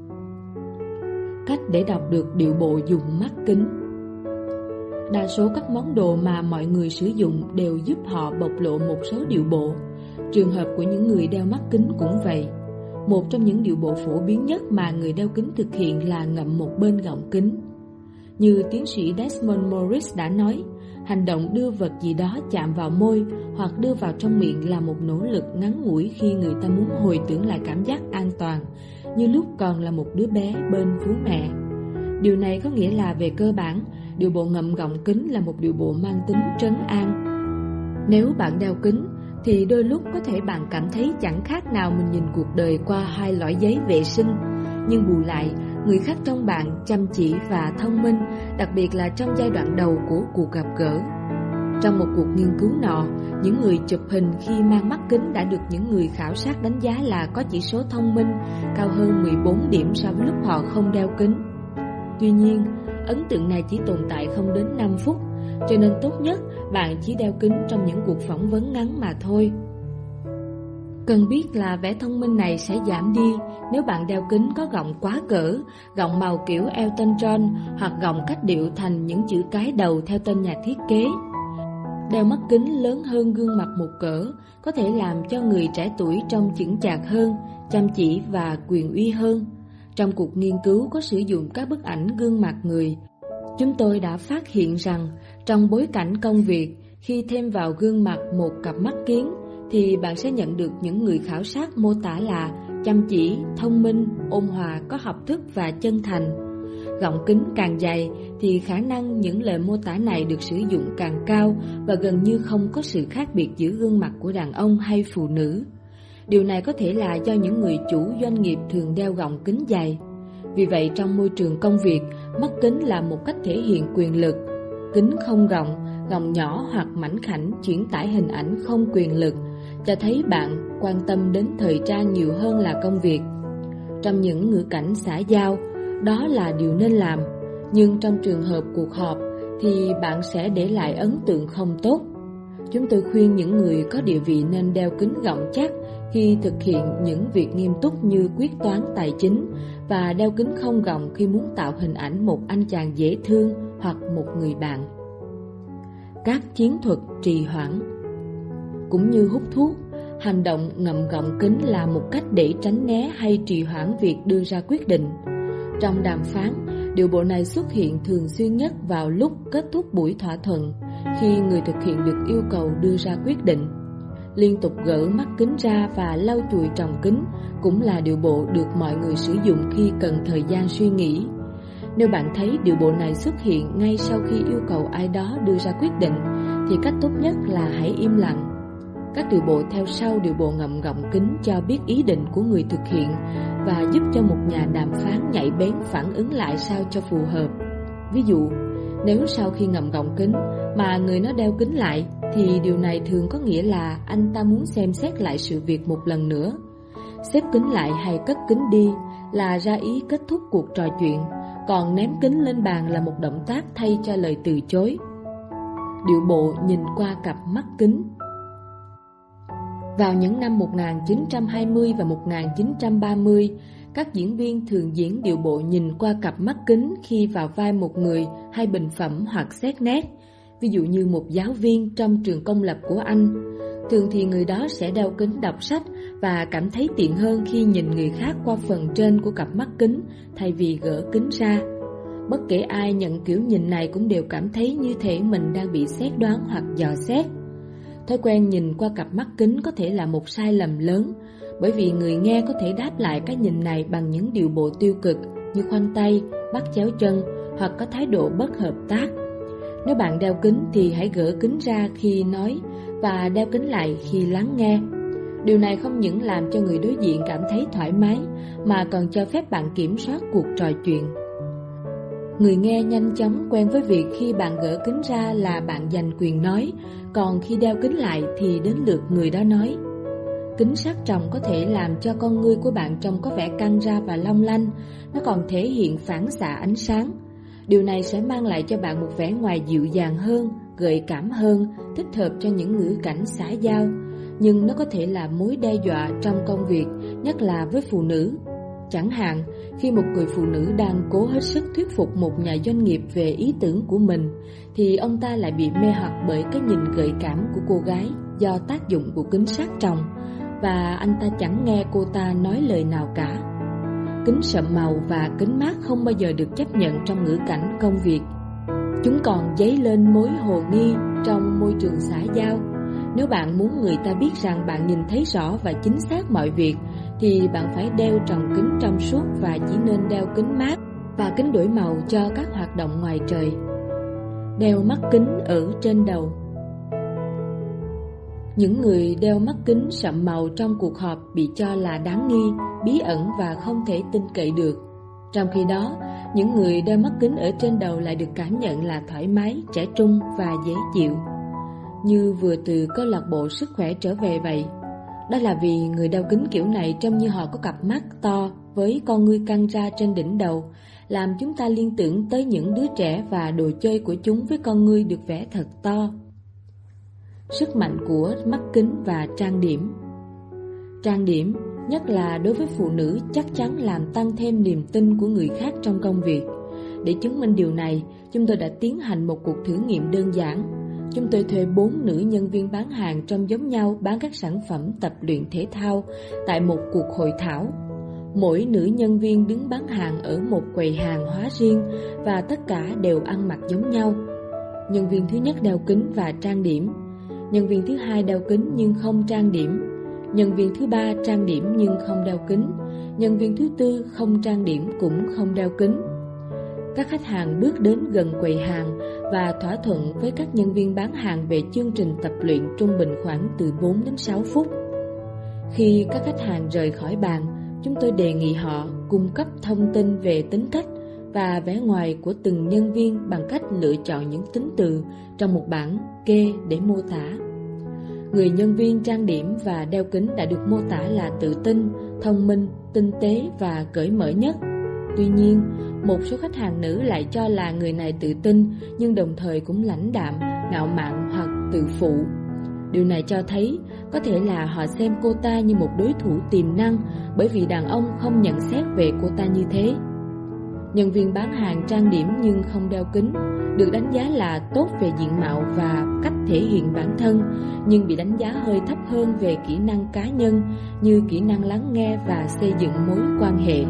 Cách để đọc được điệu bộ dùng mắt kính. Đa số các món đồ mà mọi người sử dụng đều giúp họ bộc lộ một số điệu bộ. Trường hợp của những người đeo mắt kính cũng vậy. Một trong những điệu bộ phổ biến nhất mà người đeo kính thực hiện là ngậm một bên gọng kính. Như tiến sĩ Desmond Morris đã nói, hành động đưa vật gì đó chạm vào môi hoặc đưa vào trong miệng là một nỗ lực ngắn ngủi khi người ta muốn hồi tưởng lại cảm giác an toàn, như lúc còn là một đứa bé bên vú mẹ. Điều này có nghĩa là về cơ bản, điệu bộ ngậm gọng kính là một điệu bộ mang tính trấn an. Nếu bạn đeo kính, thì đôi lúc có thể bạn cảm thấy chẳng khác nào mình nhìn cuộc đời qua hai lõi giấy vệ sinh, nhưng bù lại, người khác trong bạn chăm chỉ và thông minh, đặc biệt là trong giai đoạn đầu của cuộc gặp gỡ. Trong một cuộc nghiên cứu nọ, những người chụp hình khi mang mắt kính đã được những người khảo sát đánh giá là có chỉ số thông minh cao hơn mười bốn điểm so với lúc họ không đeo kính. Tuy nhiên, ấn tượng này chỉ tồn tại không đến năm phút, cho nên tốt nhất bạn chỉ đeo kính trong những cuộc phỏng vấn ngắn mà thôi. Cần biết là vẻ thông minh này sẽ giảm đi nếu bạn đeo kính có gọng quá cỡ, gọng màu kiểu Elton John hoặc gọng cách điệu thành những chữ cái đầu theo tên nhà thiết kế. Đeo mắt kính lớn hơn gương mặt một cỡ có thể làm cho người trẻ tuổi trông chững chạc hơn, chăm chỉ và quyền uy hơn. Trong cuộc nghiên cứu có sử dụng các bức ảnh gương mặt người, chúng tôi đã phát hiện rằng trong bối cảnh công việc, khi thêm vào gương mặt một cặp mắt kiến, thì bạn sẽ nhận được những người khảo sát mô tả là chăm chỉ, thông minh, ôn hòa, có học thức và chân thành. Gọng kính càng dày thì khả năng những lời mô tả này được sử dụng càng cao và gần như không có sự khác biệt giữa gương mặt của đàn ông hay phụ nữ. Điều này có thể là do những người chủ doanh nghiệp thường đeo gọng kính dày. Vì vậy trong môi trường công việc, mắt kính là một cách thể hiện quyền lực. Kính không gọng, gọng nhỏ hoặc mảnh khảnh chuyển tải hình ảnh không quyền lực, cho thấy bạn quan tâm đến thời trang nhiều hơn là công việc. Trong những ngữ cảnh xã giao, đó là điều nên làm, nhưng trong trường hợp cuộc họp thì bạn sẽ để lại ấn tượng không tốt. Chúng tôi khuyên những người có địa vị nên đeo kính gọng chắc khi thực hiện những việc nghiêm túc như quyết toán tài chính, và đeo kính không gọng khi muốn tạo hình ảnh một anh chàng dễ thương hoặc một người bạn. Các chiến thuật trì hoãn. Cũng như hút thuốc, hành động ngậm gọng kính là một cách để tránh né hay trì hoãn việc đưa ra quyết định. Trong đàm phán, điệu bộ này xuất hiện thường xuyên nhất vào lúc kết thúc buổi thỏa thuận, khi người thực hiện được yêu cầu đưa ra quyết định. Liên tục gỡ mắt kính ra và lau chùi tròng kính cũng là điệu bộ được mọi người sử dụng khi cần thời gian suy nghĩ. Nếu bạn thấy điệu bộ này xuất hiện ngay sau khi yêu cầu ai đó đưa ra quyết định, thì cách tốt nhất là hãy im lặng. Các điệu bộ theo sau điệu bộ ngậm gọng kính cho biết ý định của người thực hiện và giúp cho một nhà đàm phán nhạy bén phản ứng lại sao cho phù hợp. Ví dụ, nếu sau khi ngậm gọng kính mà người nó đeo kính lại, thì điều này thường có nghĩa là anh ta muốn xem xét lại sự việc một lần nữa. Xếp kính lại hay cất kính đi là ra ý kết thúc cuộc trò chuyện, còn ném kính lên bàn là một động tác thay cho lời từ chối. Điệu bộ nhìn qua cặp mắt kính. Vào những năm một nghìn chín trăm hai mươi và một nghìn chín trăm ba mươi, các diễn viên thường diễn điệu bộ nhìn qua cặp mắt kính khi vào vai một người hay bình phẩm hoặc xét nét. Ví dụ như một giáo viên trong trường công lập của Anh. Thường thì người đó sẽ đeo kính đọc sách và cảm thấy tiện hơn khi nhìn người khác qua phần trên của cặp mắt kính thay vì gỡ kính ra. Bất kể ai nhận kiểu nhìn này cũng đều cảm thấy như thể mình đang bị xét đoán hoặc dò xét. Thói quen nhìn qua cặp mắt kính có thể là một sai lầm lớn, bởi vì người nghe có thể đáp lại cái nhìn này bằng những điệu bộ tiêu cực như khoanh tay, bắt chéo chân hoặc có thái độ bất hợp tác. Nếu bạn đeo kính thì hãy gỡ kính ra khi nói và đeo kính lại khi lắng nghe. Điều này không những làm cho người đối diện cảm thấy thoải mái mà còn cho phép bạn kiểm soát cuộc trò chuyện. Người nghe nhanh chóng quen với việc khi bạn gỡ kính ra là bạn giành quyền nói, còn khi đeo kính lại thì đến lượt người đó nói. Kính sát tròng có thể làm cho con ngươi của bạn trông có vẻ căng ra và long lanh, nó còn thể hiện phản xạ ánh sáng. Điều này sẽ mang lại cho bạn một vẻ ngoài dịu dàng hơn, gợi cảm hơn, thích hợp cho những ngữ cảnh xã giao, nhưng nó có thể là mối đe dọa trong công việc, nhất là với phụ nữ. Chẳng hạn, khi một người phụ nữ đang cố hết sức thuyết phục một nhà doanh nghiệp về ý tưởng của mình, thì ông ta lại bị mê hoặc bởi cái nhìn gợi cảm của cô gái do tác dụng của kính sát tròng, và anh ta chẳng nghe cô ta nói lời nào cả. Kính sậm màu và kính mát không bao giờ được chấp nhận trong ngữ cảnh công việc. Chúng còn dấy lên mối hồ nghi trong môi trường xã giao. Nếu bạn muốn người ta biết rằng bạn nhìn thấy rõ và chính xác mọi việc, thì bạn phải đeo tròng kính trong suốt và chỉ nên đeo kính mát và kính đổi màu cho các hoạt động ngoài trời. Đeo mắt kính ở trên đầu. Những người đeo mắt kính sậm màu trong cuộc họp bị cho là đáng nghi, bí ẩn và không thể tin cậy được. Trong khi đó, những người đeo mắt kính ở trên đầu lại được cảm nhận là thoải mái, trẻ trung và dễ chịu, như vừa từ câu lạc bộ sức khỏe trở về vậy. Đó là vì người đeo kính kiểu này trông như họ có cặp mắt to với con ngươi căng ra trên đỉnh đầu, làm chúng ta liên tưởng tới những đứa trẻ và đồ chơi của chúng với con ngươi được vẽ thật to. Sức mạnh của mắt kính và trang điểm. Trang điểm, nhất là đối với phụ nữ, chắc chắn làm tăng thêm niềm tin của người khác trong công việc. Để chứng minh điều này, chúng tôi đã tiến hành một cuộc thử nghiệm đơn giản. Chúng tôi thuê bốn nữ nhân viên bán hàng trông giống nhau bán các sản phẩm tập luyện thể thao tại một cuộc hội thảo. Mỗi nữ nhân viên đứng bán hàng ở một quầy hàng hóa riêng và tất cả đều ăn mặc giống nhau. Nhân viên thứ nhất đeo kính và trang điểm. Nhân viên thứ hai đeo kính nhưng không trang điểm. Nhân viên thứ ba trang điểm nhưng không đeo kính. Nhân viên thứ tư không trang điểm cũng không đeo kính. Các khách hàng bước đến gần quầy hàng và thỏa thuận với các nhân viên bán hàng về chương trình tập luyện trung bình khoảng từ bốn đến sáu phút. Khi các khách hàng rời khỏi bàn, chúng tôi đề nghị họ cung cấp thông tin về tính cách và vẻ ngoài của từng nhân viên bằng cách lựa chọn những tính từ trong một bảng kê để mô tả. Người nhân viên trang điểm và đeo kính đã được mô tả là tự tin, thông minh, tinh tế và cởi mở nhất. Tuy nhiên, một số khách hàng nữ lại cho là người này tự tin nhưng đồng thời cũng lãnh đạm, ngạo mạn hoặc tự phụ. Điều này cho thấy có thể là họ xem cô ta như một đối thủ tiềm năng bởi vì đàn ông không nhận xét về cô ta như thế. Nhân viên bán hàng trang điểm nhưng không đeo kính được đánh giá là tốt về diện mạo và cách thể hiện bản thân, nhưng bị đánh giá hơi thấp hơn về kỹ năng cá nhân như kỹ năng lắng nghe và xây dựng mối quan hệ.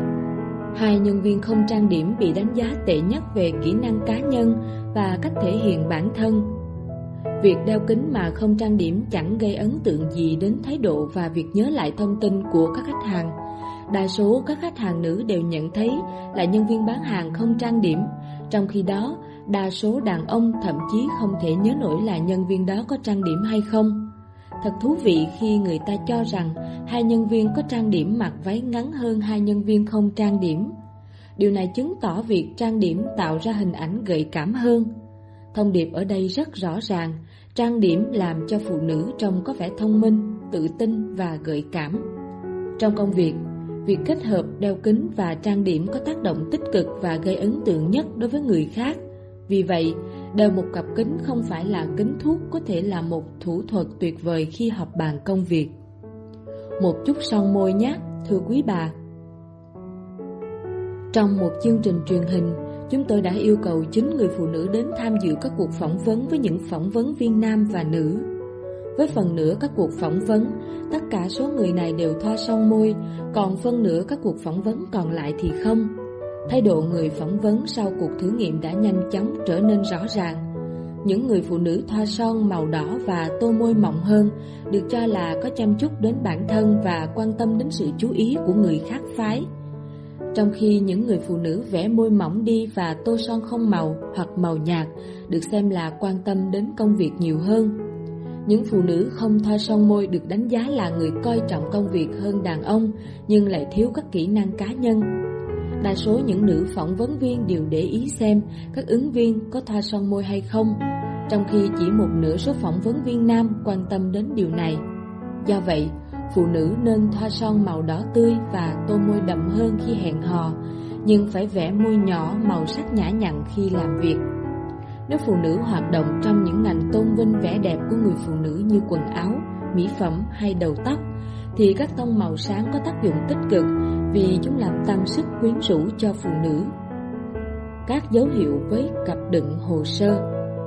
Hai nhân viên không trang điểm bị đánh giá tệ nhất về kỹ năng cá nhân và cách thể hiện bản thân. Việc đeo kính mà không trang điểm chẳng gây ấn tượng gì đến thái độ và việc nhớ lại thông tin của các khách hàng. Đa số các khách hàng nữ đều nhận thấy là nhân viên bán hàng không trang điểm, trong khi đó đa số đàn ông thậm chí không thể nhớ nổi là nhân viên đó có trang điểm hay không. Thật thú vị khi người ta cho rằng hai nhân viên có trang điểm mặc váy ngắn hơn hai nhân viên không trang điểm. Điều này chứng tỏ việc trang điểm tạo ra hình ảnh gợi cảm hơn. Thông điệp ở đây rất rõ ràng, trang điểm làm cho phụ nữ trông có vẻ thông minh, tự tin và gợi cảm. Trong công việc, Việc kết hợp đeo kính và trang điểm có tác động tích cực và gây ấn tượng nhất đối với người khác. Vì vậy, đeo một cặp kính không phải là kính thuốc, có thể là một thủ thuật tuyệt vời khi họp bàn công việc. Một chút son môi nhé, thưa quý bà. Trong một chương trình truyền hình, chúng tôi đã yêu cầu chín người phụ nữ đến tham dự các cuộc phỏng vấn với những phỏng vấn viên nam và nữ. Với phần nửa các cuộc phỏng vấn, tất cả số người này đều thoa son môi, còn phân nửa các cuộc phỏng vấn còn lại thì không. Thái độ người phỏng vấn sau cuộc thử nghiệm đã nhanh chóng trở nên rõ ràng. Những người phụ nữ thoa son màu đỏ và tô môi mọng hơn được cho là có chăm chút đến bản thân và quan tâm đến sự chú ý của người khác phái. Trong khi những người phụ nữ vẽ môi mỏng đi và tô son không màu hoặc màu nhạt được xem là quan tâm đến công việc nhiều hơn. Những phụ nữ không thoa son môi được đánh giá là người coi trọng công việc hơn đàn ông nhưng lại thiếu các kỹ năng cá nhân. Đa số những nữ phỏng vấn viên đều để ý xem các ứng viên có thoa son môi hay không, trong khi chỉ một nửa số phỏng vấn viên nam quan tâm đến điều này. Do vậy, phụ nữ nên thoa son màu đỏ tươi và tô môi đậm hơn khi hẹn hò, nhưng phải vẽ môi nhỏ màu sắc nhã nhặn khi làm việc. Nếu phụ nữ hoạt động trong những ngành tôn vinh vẻ đẹp của người phụ nữ như quần áo, mỹ phẩm hay đầu tóc, thì các tông màu sáng có tác dụng tích cực vì chúng làm tăng sức quyến rũ cho phụ nữ. Các dấu hiệu với cặp đựng hồ sơ.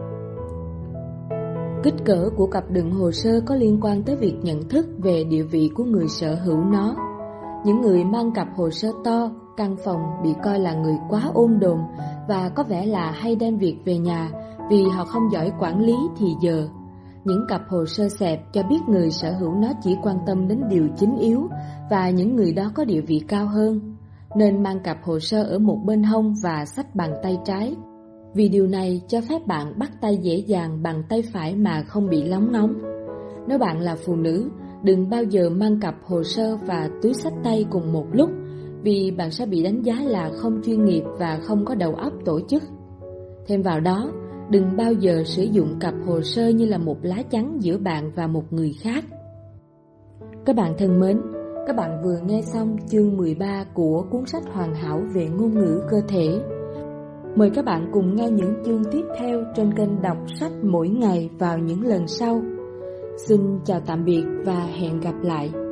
Kích cỡ của cặp đựng hồ sơ có liên quan tới việc nhận thức về địa vị của người sở hữu nó. Những người mang cặp hồ sơ to, căn phòng bị coi là người quá ôn đồn và có vẻ là hay đem việc về nhà vì họ không giỏi quản lý thì giờ. Những cặp hồ sơ xẹp cho biết người sở hữu nó chỉ quan tâm đến điều chính yếu và những người đó có địa vị cao hơn, nên mang cặp hồ sơ ở một bên hông và xách bằng tay trái. Vì điều này cho phép bạn bắt tay dễ dàng bằng tay phải mà không bị lóng ngóng. Nếu bạn là phụ nữ, đừng bao giờ mang cặp hồ sơ và túi xách tay cùng một lúc, vì bạn sẽ bị đánh giá là không chuyên nghiệp và không có đầu óc tổ chức. Thêm vào đó, đừng bao giờ sử dụng cặp hồ sơ như là một lá chắn giữa bạn và một người khác. Các bạn thân mến, các bạn vừa nghe xong chương mười ba của cuốn sách hoàn hảo về ngôn ngữ cơ thể. Mời các bạn cùng nghe những chương tiếp theo trên kênh đọc sách mỗi ngày vào những lần sau. Xin chào tạm biệt và hẹn gặp lại.